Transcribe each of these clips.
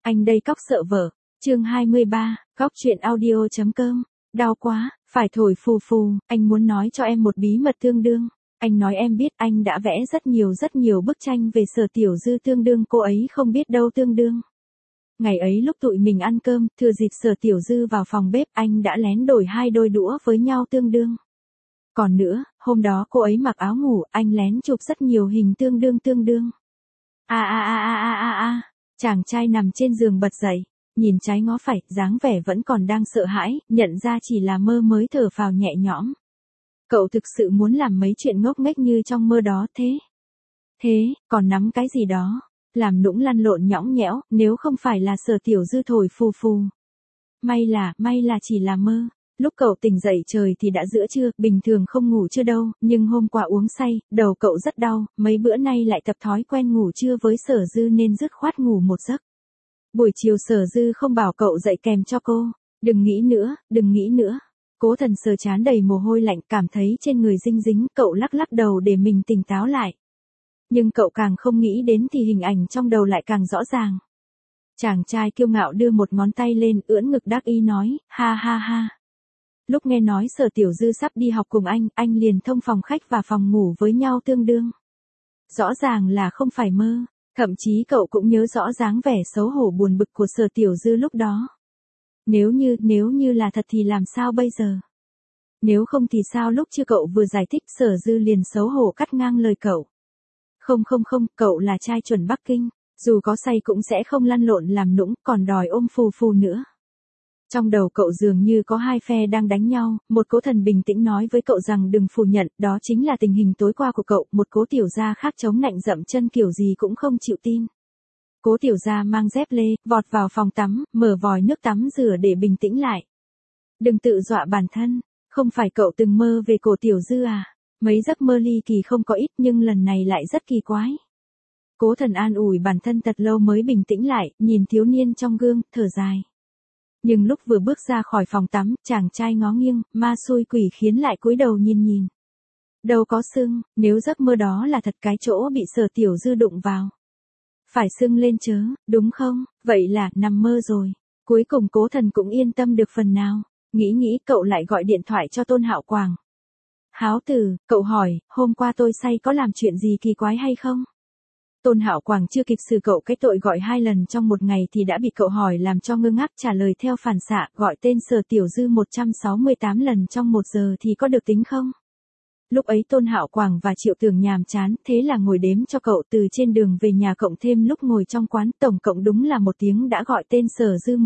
Anh đây cóc sợ vợ. Chương 23, Góc truyện audio.com. Đau quá, phải thổi phù phù, anh muốn nói cho em một bí mật tương đương. Anh nói em biết anh đã vẽ rất nhiều bức tranh về Sở Tiểu Dư tương đương cô ấy không biết đâu tương đương. Ngày ấy lúc tụi mình ăn cơm, thừa dịp Sở Tiểu Dư vào phòng bếp anh đã lén đổi 2 đôi đũa với nhau tương đương. Còn nữa, hôm đó cô ấy mặc áo ngủ, anh lén chụp rất nhiều hình tương đương. Chàng trai nằm trên giường bật dậy, nhìn trái ngó phải, dáng vẻ vẫn còn đang sợ hãi, nhận ra chỉ là mơ mới thở phào nhẹ nhõm. Cậu thực sự muốn làm mấy chuyện ngốc nghếch như trong mơ đó thế, còn nắm cái gì đó, làm nũng lăn lộn nhõng nhẽo, nếu không phải là Sở Tiểu Dư thổi phù phù. May là chỉ là mơ. Lúc cậu tỉnh dậy trời thì đã giữa trưa, bình thường không ngủ trưa đâu, nhưng hôm qua uống say, đầu cậu rất đau, mấy bữa nay lại tập thói quen ngủ trưa với Sở Dư nên dứt khoát ngủ một giấc. Buổi chiều Sở Dư không bảo cậu dậy kèm cho cô, đừng nghĩ nữa. Cố Thần sờ trán đầy mồ hôi lạnh, cảm thấy trên người dính, cậu lắc đầu để mình tỉnh táo lại. Nhưng cậu càng không nghĩ đến thì hình ảnh trong đầu lại càng rõ ràng. Chàng trai kiêu ngạo đưa một ngón tay lên, ưỡn ngực đắc ý nói, ha. Lúc nghe nói Sở Tiểu Dư sắp đi học cùng anh liền thông phòng khách và phòng ngủ với nhau tương đương. Rõ ràng là không phải mơ, thậm chí cậu cũng nhớ rõ dáng vẻ xấu hổ buồn bực của Sở Tiểu Dư lúc đó. Nếu như là thật thì làm sao bây giờ? Nếu không thì sao lúc chưa cậu vừa giải thích Sở Dư liền xấu hổ cắt ngang lời cậu. Không, cậu là trai chuẩn Bắc Kinh, dù có say cũng sẽ không lăn lộn làm nũng, còn đòi ôm phù nữa. Trong đầu cậu dường như có hai phe đang đánh nhau, một Cố Thần bình tĩnh nói với cậu rằng đừng phủ nhận, đó chính là tình hình tối qua của cậu, một Cố Tiểu Gia khác chống nạnh dậm chân kiểu gì cũng không chịu tin. Cố Tiểu Gia mang dép lê, vọt vào phòng tắm, mở vòi nước tắm rửa để bình tĩnh lại. Đừng tự dọa bản thân, không phải cậu từng mơ về Cố Tiểu Dư à? Mấy giấc mơ ly kỳ không có ít nhưng lần này lại rất kỳ quái. Cố Thần an ủi bản thân thật lâu mới bình tĩnh lại, nhìn thiếu niên trong gương, thở dài. Nhưng lúc vừa bước ra khỏi phòng tắm, chàng trai ngó nghiêng, ma xui quỷ khiến lại cúi đầu nhìn. Đâu có sưng, nếu giấc mơ đó là thật cái chỗ bị Sở Tiểu Dư đụng vào. Phải sưng lên chớ, đúng không? Vậy là nằm mơ rồi. Cuối cùng Cố Thần cũng yên tâm được phần nào. Nghĩ cậu lại gọi điện thoại cho Tôn Hạo Quảng. Háo tử, cậu hỏi, hôm qua tôi say có làm chuyện gì kỳ quái hay không? Tôn Hạo Quảng chưa kịp xử cậu cái tội gọi 2 lần trong một ngày thì đã bị cậu hỏi làm cho ngơ ngác, trả lời theo phản xạ, gọi tên Sở Tiểu Dư 168 lần trong 1 giờ thì có được tính không? Lúc ấy Tôn Hạo Quảng và Triệu Tường nhàm chán, thế là ngồi đếm cho cậu từ trên đường về nhà cộng thêm lúc ngồi trong quán, tổng cộng đúng là 1 tiếng đã gọi tên Sở Dư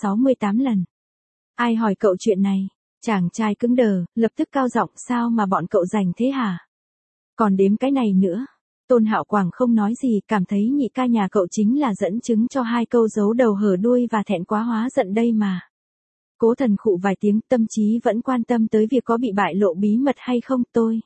168 lần. Ai hỏi cậu chuyện này? Chàng trai cứng đờ, lập tức cao giọng, sao mà bọn cậu rành thế hả? Còn đếm cái này nữa. Tôn Hạo Quảng không nói gì, cảm thấy nhị ca nhà cậu chính là dẫn chứng cho 2 câu giấu đầu hở đuôi và thẹn quá hóa giận đây mà. Cố Thần khụ vài tiếng, tâm trí vẫn quan tâm tới việc có bị bại lộ bí mật hay không.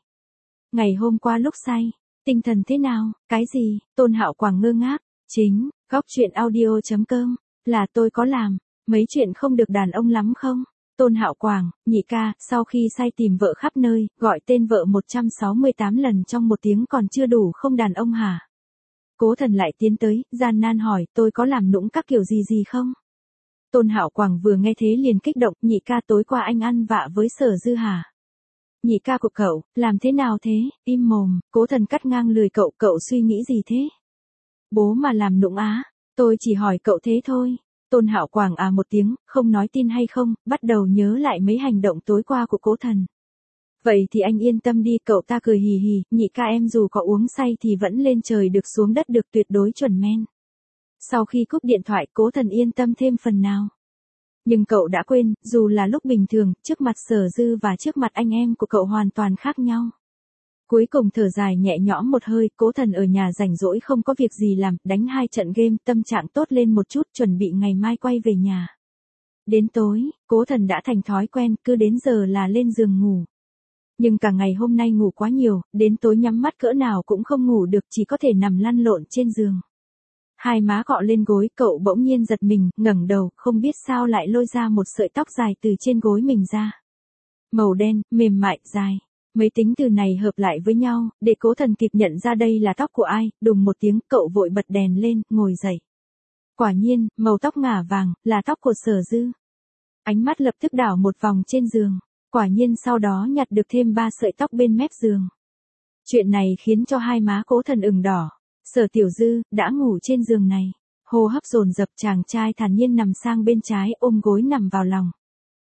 Ngày hôm qua lúc say, tinh thần thế nào, cái gì? Tôn Hạo Quảng ngơ ngác. Chính, Góc truyện audio.com, là tôi có làm mấy chuyện không được đàn ông lắm không? Tôn Hạo Quảng, nhị ca, sau khi say tìm vợ khắp nơi, gọi tên vợ 168 lần trong 1 tiếng còn chưa đủ không đàn ông hả? Cố Thần lại tiến tới, gian nan hỏi, tôi có làm nũng các kiểu gì không? Tôn Hạo Quảng vừa nghe thế liền kích động, nhị ca tối qua anh ăn vạ với Sở Dư hả? Nhị ca của cậu, làm thế nào thế? Im mồm, Cố Thần cắt ngang lời cậu suy nghĩ gì thế? Bố mà làm nũng á, tôi chỉ hỏi cậu thế thôi. Tôn Hạo Quảng một tiếng, không nói tin hay không, bắt đầu nhớ lại mấy hành động tối qua của Cố Thần. Vậy thì anh yên tâm đi, cậu ta cười hì hì, nhị ca em dù có uống say thì vẫn lên trời được xuống đất được, tuyệt đối chuẩn men. Sau khi cúp điện thoại, Cố Thần yên tâm thêm phần nào. Nhưng cậu đã quên, dù là lúc bình thường, trước mặt Sở Dư và trước mặt anh em của cậu hoàn toàn khác nhau. Cuối cùng thở dài nhẹ nhõm một hơi, Cố Thần ở nhà rảnh rỗi không có việc gì làm, đánh 2 trận game, tâm trạng tốt lên một chút, chuẩn bị ngày mai quay về nhà. Đến tối, Cố Thần đã thành thói quen, cứ đến giờ là lên giường ngủ. Nhưng cả ngày hôm nay ngủ quá nhiều, đến tối nhắm mắt cỡ nào cũng không ngủ được, chỉ có thể nằm lăn lộn trên giường. Hai má cọ lên gối, cậu bỗng nhiên giật mình, ngẩng đầu, không biết sao lại lôi ra một sợi tóc dài từ trên gối mình ra. Màu đen, mềm mại, dài. Mấy tính từ này hợp lại với nhau, để Cố Thần kịp nhận ra đây là tóc của ai, đùng một tiếng, cậu vội bật đèn lên, ngồi dậy. Quả nhiên, màu tóc ngả vàng, là tóc của Sở Dư. Ánh mắt lập tức đảo một vòng trên giường. Quả nhiên sau đó nhặt được thêm 3 sợi tóc bên mép giường. Chuyện này khiến cho hai má Cố Thần ửng đỏ. Sở Tiểu Dư, đã ngủ trên giường này. Hô hấp dồn dập, chàng trai thản nhiên nằm sang bên trái, ôm gối nằm vào lòng.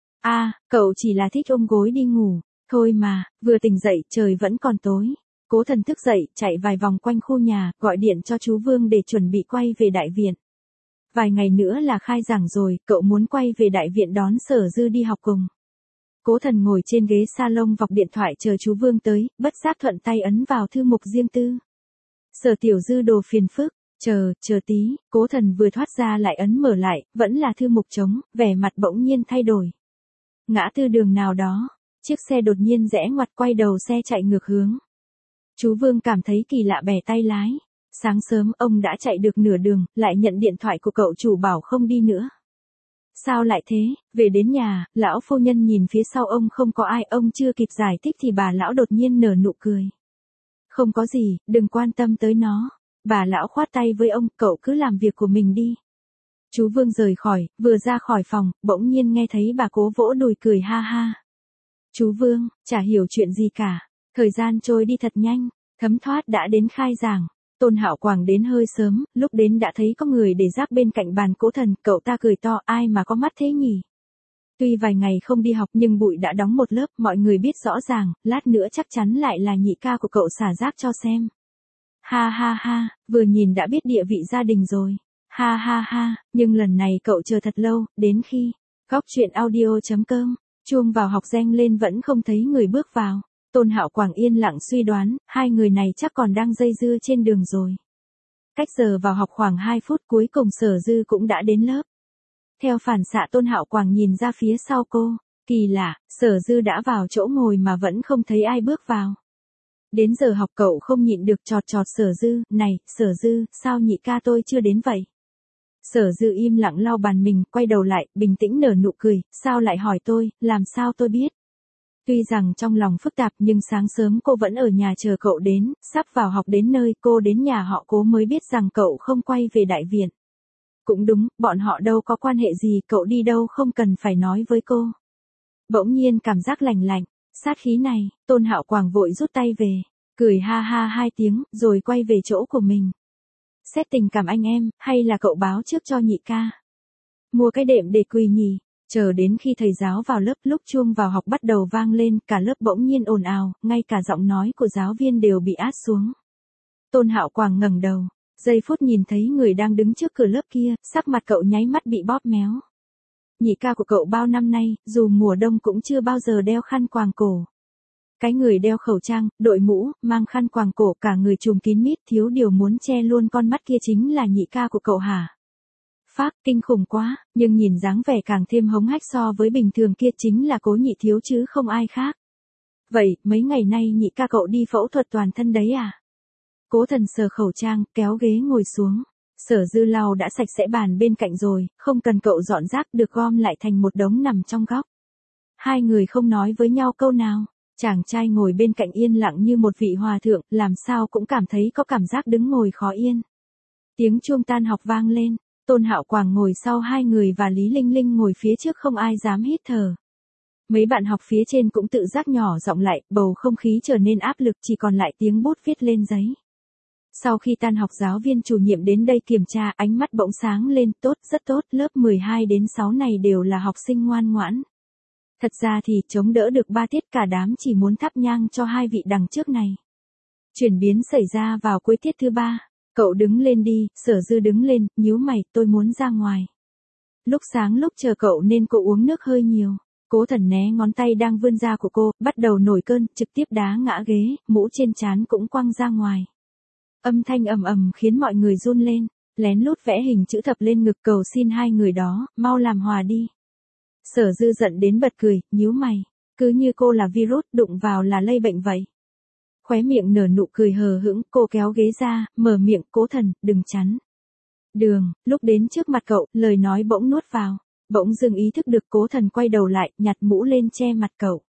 Cậu chỉ là thích ôm gối đi ngủ. Thôi mà, vừa tỉnh dậy, trời vẫn còn tối. Cố Thần thức dậy, chạy vài vòng quanh khu nhà, gọi điện cho chú Vương để chuẩn bị quay về đại viện. Vài ngày nữa là khai giảng rồi, cậu muốn quay về đại viện đón Sở Dư đi học cùng. Cố Thần ngồi trên ghế salon vọc điện thoại chờ chú Vương tới, bất giác thuận tay ấn vào thư mục riêng tư. Sở Tiểu Dư đồ phiền phức, chờ tí, Cố Thần vừa thoát ra lại ấn mở lại, vẫn là thư mục trống, vẻ mặt bỗng nhiên thay đổi. Ngã tư đường nào đó, chiếc xe đột nhiên rẽ ngoặt, quay đầu xe chạy ngược hướng. Chú Vương cảm thấy kỳ lạ, bẻ tay lái. Sáng sớm ông đã chạy được nửa đường, lại nhận điện thoại của cậu chủ bảo không đi nữa. Sao lại thế? Về đến nhà, lão phu nhân nhìn phía sau ông không có ai, ông chưa kịp giải thích thì bà lão đột nhiên nở nụ cười. Không có gì, đừng quan tâm tới nó. Bà lão khoát tay với ông, cậu cứ làm việc của mình đi. Chú Vương rời khỏi, vừa ra khỏi phòng, bỗng nhiên nghe thấy bà Cố vỗ đùi cười ha ha. Chú Vương, chả hiểu chuyện gì cả. Thời gian trôi đi thật nhanh, thấm thoát đã đến khai giảng. Tôn Hạo Quảng đến hơi sớm, lúc đến đã thấy có người để rác bên cạnh bàn Cố Thần, cậu ta cười to, ai mà có mắt thế nhỉ? Tuy vài ngày không đi học nhưng bụi đã đóng một lớp, mọi người biết rõ ràng, lát nữa chắc chắn lại là nhị ca của cậu xả rác cho xem. Ha ha ha, vừa nhìn đã biết địa vị gia đình rồi. Ha ha ha, nhưng lần này cậu chờ thật lâu, đến khi góc chuyện audio.com, chuông vào học reng lên vẫn không thấy người bước vào. Tôn Hạo Quảng yên lặng suy đoán, hai người này chắc còn đang dây dưa trên đường rồi. Cách giờ vào học khoảng 2 phút, cuối cùng Sở Dư cũng đã đến lớp. Theo phản xạ Tôn Hạo Quảng nhìn ra phía sau cô, kỳ lạ, Sở Dư đã vào chỗ ngồi mà vẫn không thấy ai bước vào. Đến giờ học cậu không nhịn được chọt Sở Dư, này, Sở Dư, sao nhị ca tôi chưa đến vậy? Sở Dư im lặng lau bàn mình, quay đầu lại, bình tĩnh nở nụ cười, sao lại hỏi tôi, làm sao tôi biết? Tuy rằng trong lòng phức tạp nhưng sáng sớm cô vẫn ở nhà chờ cậu đến, sắp vào học đến nơi cô đến nhà họ Cố mới biết rằng cậu không quay về đại viện. Cũng đúng, bọn họ đâu có quan hệ gì, cậu đi đâu không cần phải nói với cô. Bỗng nhiên cảm giác lạnh lạnh, sát khí này, Tôn Hạo Quảng vội rút tay về, cười ha ha 2 tiếng, rồi quay về chỗ của mình. Xét tình cảm anh em, hay là cậu báo trước cho nhị ca? Mua cái đệm để quỳ nhỉ? Chờ đến khi thầy giáo vào lớp, lúc chuông vào học bắt đầu vang lên, cả lớp bỗng nhiên ồn ào, ngay cả giọng nói của giáo viên đều bị át xuống. Tôn Hạo Quảng ngẩng đầu, giây phút nhìn thấy người đang đứng trước cửa lớp kia, sắc mặt cậu nháy mắt bị bóp méo. Nhị ca của cậu bao năm nay, dù mùa đông cũng chưa bao giờ đeo khăn quàng cổ. Cái người đeo khẩu trang, đội mũ, mang khăn quàng cổ, cả người trùm kín mít, thiếu điều muốn che luôn con mắt kia chính là nhị ca của cậu hả? Phác, kinh khủng quá, nhưng nhìn dáng vẻ càng thêm hống hách so với bình thường kia chính là Cố nhị thiếu chứ không ai khác. Vậy, mấy ngày nay nhị ca cậu đi phẫu thuật toàn thân đấy à? Cố Thần sờ khẩu trang, kéo ghế ngồi xuống. Sở Dư lau đã sạch sẽ bàn bên cạnh rồi, không cần cậu dọn rác, được gom lại thành một đống nằm trong góc. Hai người không nói với nhau câu nào. Chàng trai ngồi bên cạnh yên lặng như một vị hòa thượng, làm sao cũng cảm thấy có cảm giác đứng ngồi khó yên. Tiếng chuông tan học vang lên. Tôn Hạo Quảng ngồi sau hai người và Lý Linh Linh ngồi phía trước, không ai dám hít thở. Mấy bạn học phía trên cũng tự giác nhỏ giọng lại, bầu không khí trở nên áp lực, chỉ còn lại tiếng bút viết lên giấy. Sau khi tan học giáo viên chủ nhiệm đến đây kiểm tra, ánh mắt bỗng sáng lên, tốt, rất tốt, lớp 12 đến 6 này đều là học sinh ngoan ngoãn. Thật ra thì chống đỡ được 3 tiết, cả đám chỉ muốn thắp nhang cho hai vị đằng trước này. Chuyển biến xảy ra vào cuối tiết thứ 3. Cậu đứng lên đi, Sở Dư đứng lên, nhíu mày, tôi muốn ra ngoài. Lúc sáng lúc chờ cậu nên cô uống nước hơi nhiều. Cố Thần né ngón tay đang vươn ra của cô, bắt đầu nổi cơn, trực tiếp đá ngã ghế, mũ trên trán cũng quăng ra ngoài. Âm thanh ầm ầm khiến mọi người run lên, lén lút vẽ hình chữ thập lên ngực cầu xin hai người đó, mau làm hòa đi. Sở Dư giận đến bật cười, nhíu mày, cứ như cô là virus, đụng vào là lây bệnh vậy. Khóe miệng nở nụ cười hờ hững, cô kéo ghế ra, mở miệng, Cố Thần, đừng chắn. Đường, lúc đến trước mặt cậu, lời nói bỗng nuốt vào. Bỗng dưng ý thức được, Cố Thần quay đầu lại, nhặt mũ lên che mặt cậu.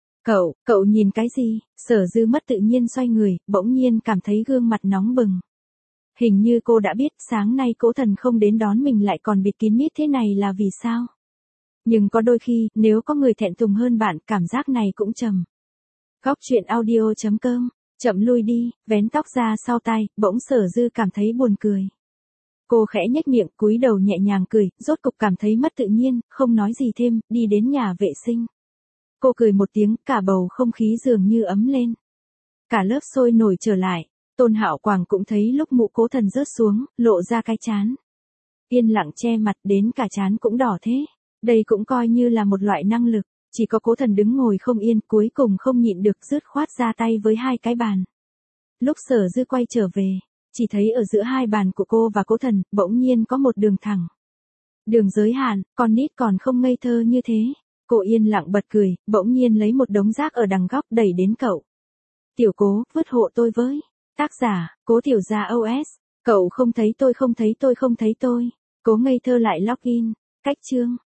Cậu nhìn cái gì? Sở Dư mất tự nhiên xoay người, bỗng nhiên cảm thấy gương mặt nóng bừng. Hình như cô đã biết sáng nay Cố Thần không đến đón mình lại còn bịt kín mít thế này là vì sao. Nhưng có đôi khi, nếu có người thẹn thùng hơn bạn, cảm giác này cũng trầm. Góc truyện audio.com, chậm lui đi, vén tóc ra sau tai, bỗng Sở Dư cảm thấy buồn cười. Cô khẽ nhếch miệng, cúi đầu nhẹ nhàng cười, rốt cục cảm thấy mất tự nhiên, không nói gì thêm, đi đến nhà vệ sinh. Cô cười một tiếng, cả bầu không khí dường như ấm lên. Cả lớp sôi nổi trở lại, Tôn Hạo Quảng cũng thấy lúc mũ Cố Thần rớt xuống, lộ ra cái trán. Yên lặng che mặt đến cả trán cũng đỏ thế. Đây cũng coi như là một loại năng lực, chỉ có Cố Thần đứng ngồi không yên, cuối cùng không nhịn được dứt khoát ra tay với hai cái bàn. Lúc Sở Dư quay trở về, chỉ thấy ở giữa hai bàn của cô và Cố Thần, bỗng nhiên có một đường thẳng. Đường giới hạn, con nít còn không ngây thơ như thế. Cô yên lặng bật cười, bỗng nhiên lấy một đống rác ở đằng góc đẩy đến cậu. Tiểu Cố, vứt hộ tôi với. Tác giả, Cố Tiểu Gia OS. Cậu không thấy tôi không thấy tôi không thấy tôi. Cố ngây thơ lại login. Cách chương.